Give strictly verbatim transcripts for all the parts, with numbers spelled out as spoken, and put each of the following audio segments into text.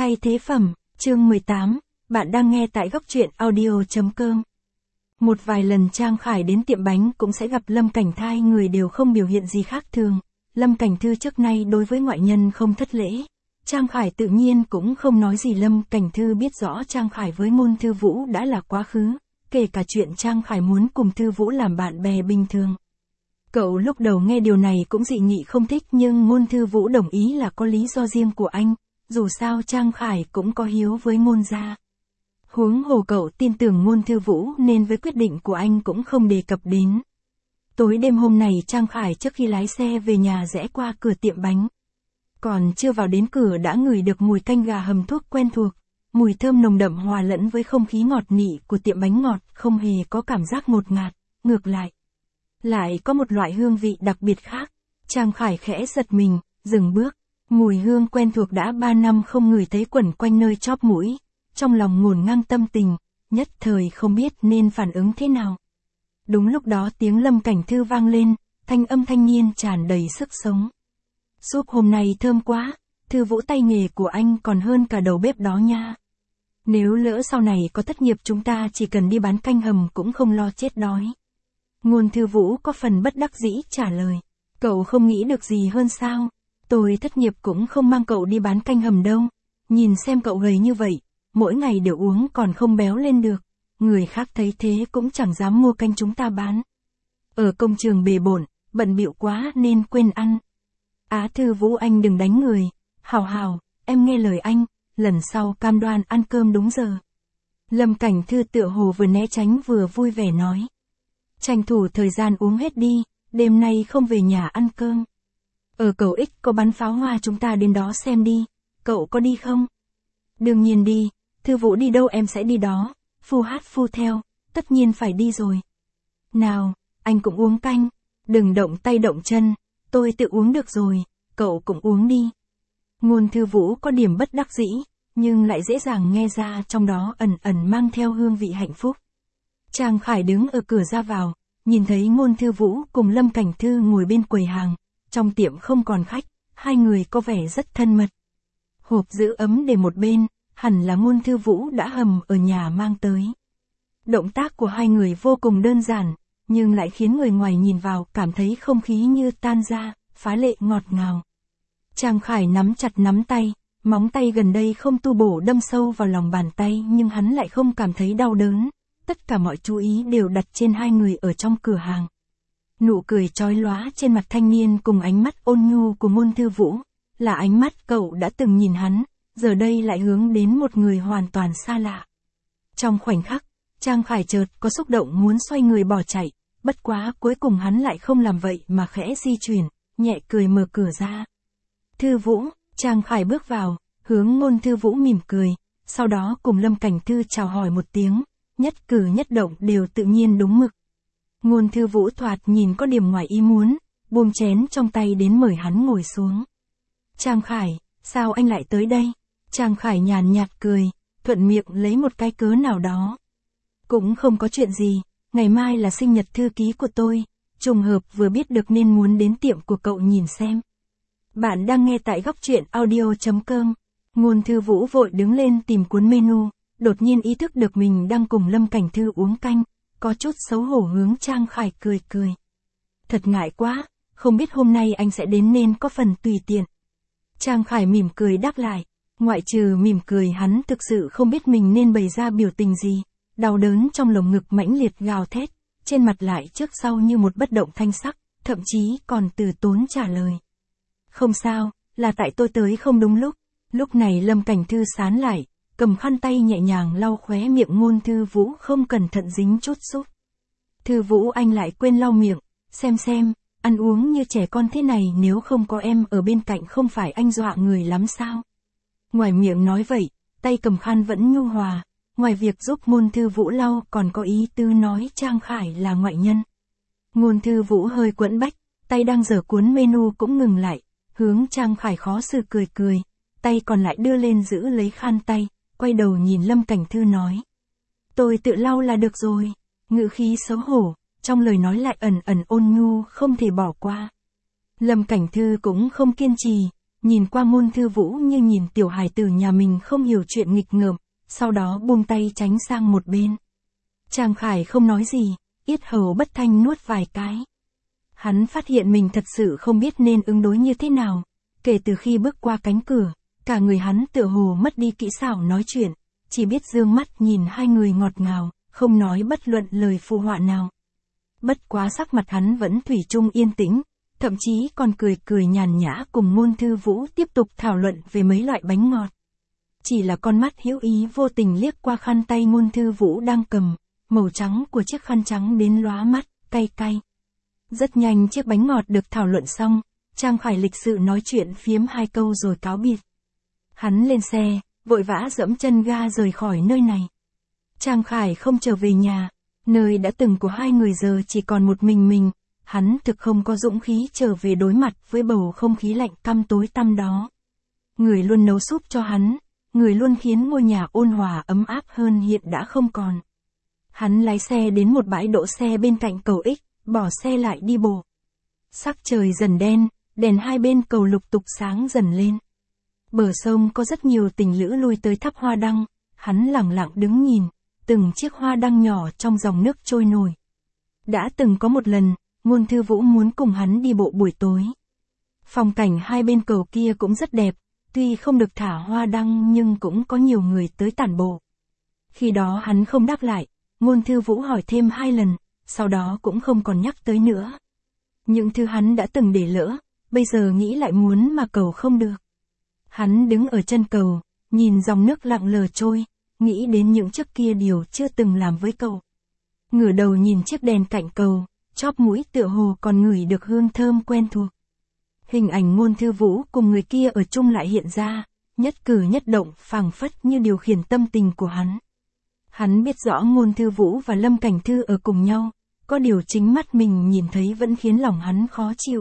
Thay thế phẩm, chương mười tám, bạn đang nghe tại góc truyện audio.com. Một vài lần Trang Khải đến tiệm bánh cũng sẽ gặp Lâm Cảnh Thư, hai người đều không biểu hiện gì khác thường. Lâm Cảnh Thư trước nay đối với ngoại nhân không thất lễ. Trang Khải tự nhiên cũng không nói gì. Lâm Cảnh Thư biết rõ Trang Khải với Ngôn Thư Vũ đã là quá khứ, kể cả chuyện Trang Khải muốn cùng Thư Vũ làm bạn bè bình thường. Cậu lúc đầu nghe điều này cũng dị nghị không thích, nhưng Ngôn Thư Vũ đồng ý là có lý do riêng của anh, dù sao Trang Khải cũng có hiếu với Ngôn gia. Huống hồ cậu tin tưởng Ngôn Thư Vũ nên với quyết định của anh cũng không đề cập đến. Tối đêm hôm này Trang Khải trước khi lái xe về nhà rẽ qua cửa tiệm bánh. Còn chưa vào đến cửa đã ngửi được mùi canh gà hầm thuốc quen thuộc, mùi thơm nồng đậm hòa lẫn với không khí ngọt nị của tiệm bánh ngọt, không hề có cảm giác ngột ngạt, ngược lại. Lại có một loại hương vị đặc biệt khác. Trang Khải khẽ giật mình, dừng bước. Mùi hương quen thuộc đã ba năm không ngửi thấy quẩn quanh nơi chóp mũi. Trong lòng ngổn ngang tâm tình, nhất thời không biết nên phản ứng thế nào. Đúng lúc đó tiếng Lâm Cảnh Thư vang lên, thanh âm thanh niên tràn đầy sức sống. Súp hôm nay thơm quá, Thư Vũ tay nghề của anh còn hơn cả đầu bếp đó nha. Nếu lỡ sau này có thất nghiệp chúng ta chỉ cần đi bán canh hầm cũng không lo chết đói. Ngôn Thư Vũ có phần bất đắc dĩ trả lời. Cậu không nghĩ được gì hơn sao? Tôi thất nghiệp cũng không mang cậu đi bán canh hầm đâu. Nhìn xem cậu gầy như vậy, mỗi ngày đều uống còn không béo lên được. Người khác thấy thế cũng chẳng dám mua canh chúng ta bán. Ở công trường bề bộn, bận bịu quá nên quên ăn. Á Thư Vũ anh đừng đánh người. Hào hào, em nghe lời anh, lần sau cam đoan ăn cơm đúng giờ. Lâm Cảnh Thư tựa hồ vừa né tránh vừa vui vẻ nói. Tranh thủ thời gian uống hết đi, đêm nay không về nhà ăn cơm. Ở cầu X có bắn pháo hoa chúng ta đến đó xem đi, cậu có đi không? Đương nhiên đi, Thư Vũ đi đâu em sẽ đi đó, phu hát phu theo, tất nhiên phải đi rồi. Nào, anh cũng uống canh, đừng động tay động chân, tôi tự uống được rồi, cậu cũng uống đi. Ngôn Thư Vũ có điểm bất đắc dĩ, nhưng lại dễ dàng nghe ra trong đó ẩn ẩn mang theo hương vị hạnh phúc. Trang Khải đứng ở cửa ra vào, nhìn thấy Ngôn Thư Vũ cùng Lâm Cảnh Thư ngồi bên quầy hàng, trong tiệm không còn khách, hai người có vẻ rất thân mật. Hộp giữ ấm để một bên, hẳn là Ngôn Thư Vũ đã hầm ở nhà mang tới. Động tác của hai người vô cùng đơn giản, nhưng lại khiến người ngoài nhìn vào cảm thấy không khí như tan ra, phá lệ ngọt ngào. Trang Khải nắm chặt nắm tay, móng tay gần đây không tu bổ đâm sâu vào lòng bàn tay nhưng hắn lại không cảm thấy đau đớn. Tất cả mọi chú ý đều đặt trên hai người ở trong cửa hàng. Nụ cười chói lóa trên mặt thanh niên cùng ánh mắt ôn nhu của Ngôn Thư Vũ, là ánh mắt cậu đã từng nhìn hắn, giờ đây lại hướng đến một người hoàn toàn xa lạ. Trong khoảnh khắc, Trang Khải chợt có xúc động muốn xoay người bỏ chạy, bất quá cuối cùng hắn lại không làm vậy mà khẽ di chuyển, nhẹ cười mở cửa ra. Thư Vũ, Trang Khải bước vào, hướng Ngôn Thư Vũ mỉm cười, sau đó cùng Lâm Cảnh Thư chào hỏi một tiếng. Nhất cử nhất động đều tự nhiên đúng mực. Ngôn Thư Vũ thoạt nhìn có điểm ngoài ý muốn, buông chén trong tay đến mời hắn ngồi xuống. Trang Khải, sao anh lại tới đây? Trang Khải nhàn nhạt cười, thuận miệng lấy một cái cớ nào đó. Cũng không có chuyện gì, ngày mai là sinh nhật thư ký của tôi, trùng hợp vừa biết được nên muốn đến tiệm của cậu nhìn xem. Bạn đang nghe tại góc truyện audio.com. Ngôn Thư Vũ vội đứng lên tìm cuốn menu. Đột nhiên ý thức được mình đang cùng Lâm Cảnh Thư uống canh, có chút xấu hổ hướng Trang Khải cười cười. Thật ngại quá, không biết hôm nay anh sẽ đến nên có phần tùy tiện. Trang Khải mỉm cười đáp lại, ngoại trừ mỉm cười hắn thực sự không biết mình nên bày ra biểu tình gì, đau đớn trong lồng ngực mãnh liệt gào thét, trên mặt lại trước sau như một bất động thanh sắc, thậm chí còn từ tốn trả lời. Không sao, là tại tôi tới không đúng lúc. Lúc này Lâm Cảnh Thư sán lại, cầm khăn tay nhẹ nhàng lau khóe miệng Ngôn Thư Vũ không cẩn thận dính chút súp. Thư Vũ anh lại quên lau miệng, xem xem, ăn uống như trẻ con thế này nếu không có em ở bên cạnh không phải anh dọa người lắm sao? Ngoài miệng nói vậy, tay cầm khăn vẫn nhu hòa, ngoài việc giúp Ngôn Thư Vũ lau còn có ý tư nói Trang Khải là ngoại nhân. Ngôn Thư Vũ hơi quẫn bách, tay đang giở cuốn menu cũng ngừng lại, hướng Trang Khải khó xử cười cười, tay còn lại đưa lên giữ lấy khăn tay. Quay đầu nhìn Lâm Cảnh Thư nói. Tôi tự lau là được rồi. Ngữ khí xấu hổ, trong lời nói lại ẩn ẩn ôn nhu không thể bỏ qua. Lâm Cảnh Thư cũng không kiên trì, nhìn qua Ngôn Thư Vũ như nhìn tiểu hài tử nhà mình không hiểu chuyện nghịch ngợm, sau đó buông tay tránh sang một bên. Trang Khải không nói gì, yết hầu bất thanh nuốt vài cái. Hắn phát hiện mình thật sự không biết nên ứng đối như thế nào. Kể từ khi bước qua cánh cửa, cả người hắn tựa hồ mất đi kỹ xảo nói chuyện, chỉ biết dương mắt nhìn hai người ngọt ngào, không nói bất luận lời phụ họa nào. Bất quá sắc mặt hắn vẫn thủy chung yên tĩnh, thậm chí còn cười cười nhàn nhã cùng Ngôn Thư Vũ tiếp tục thảo luận về mấy loại bánh ngọt. Chỉ là con mắt hữu ý vô tình liếc qua khăn tay Ngôn Thư Vũ đang cầm, màu trắng của chiếc khăn trắng đến lóa mắt, cay cay. Rất nhanh chiếc bánh ngọt được thảo luận xong, Trang Khải lịch sự nói chuyện phiếm hai câu rồi cáo biệt. Hắn lên xe, vội vã dẫm chân ga rời khỏi nơi này. Trang Khải không trở về nhà, nơi đã từng của hai người giờ chỉ còn một mình mình, hắn thực không có dũng khí trở về đối mặt với bầu không khí lạnh căm tối tăm đó. Người luôn nấu súp cho hắn, người luôn khiến ngôi nhà ôn hòa ấm áp hơn hiện đã không còn. Hắn lái xe đến một bãi đỗ xe bên cạnh cầu X, bỏ xe lại đi bộ. Sắc trời dần đen, đèn hai bên cầu lục tục sáng dần lên. Bờ sông có rất nhiều tình lữ lui tới thắp hoa đăng, hắn lặng lặng đứng nhìn, từng chiếc hoa đăng nhỏ trong dòng nước trôi nổi. Đã từng có một lần, Ngôn Thư Vũ muốn cùng hắn đi bộ buổi tối. Phong cảnh hai bên cầu kia cũng rất đẹp, tuy không được thả hoa đăng nhưng cũng có nhiều người tới tản bộ. Khi đó hắn không đáp lại, Ngôn Thư Vũ hỏi thêm hai lần, sau đó cũng không còn nhắc tới nữa. Những thứ hắn đã từng để lỡ, bây giờ nghĩ lại muốn mà cầu không được. Hắn đứng ở chân cầu, nhìn dòng nước lặng lờ trôi, nghĩ đến những trước kia điều chưa từng làm với cậu. Ngửa đầu nhìn chiếc đèn cạnh cầu, chóp mũi tựa hồ còn ngửi được hương thơm quen thuộc. Hình ảnh Ngôn Thư Vũ cùng người kia ở chung lại hiện ra, nhất cử nhất động phảng phất như điều khiển tâm tình của hắn. Hắn biết rõ Ngôn Thư Vũ và Lâm Cảnh Thư ở cùng nhau, có điều chính mắt mình nhìn thấy vẫn khiến lòng hắn khó chịu.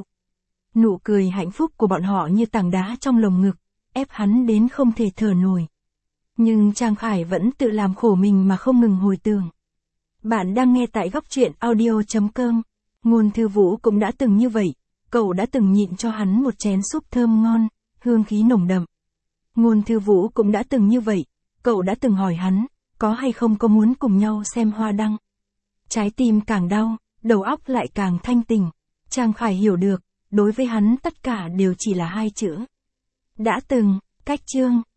Nụ cười hạnh phúc của bọn họ như tảng đá trong lồng ngực, ép hắn đến không thể thở nổi. Nhưng Trang Khải vẫn tự làm khổ mình mà không ngừng hồi tưởng. Bạn đang nghe tại góc truyện audio chấm com. Ngôn Thư Vũ cũng đã từng như vậy, cậu đã từng nhịn cho hắn một chén súp thơm ngon, hương khí nồng đậm. Ngôn Thư Vũ cũng đã từng như vậy, cậu đã từng hỏi hắn, có hay không có muốn cùng nhau xem hoa đăng. Trái tim càng đau, đầu óc lại càng thanh tỉnh. Trang Khải hiểu được, đối với hắn tất cả đều chỉ là hai chữ. Đã từng, cách chương.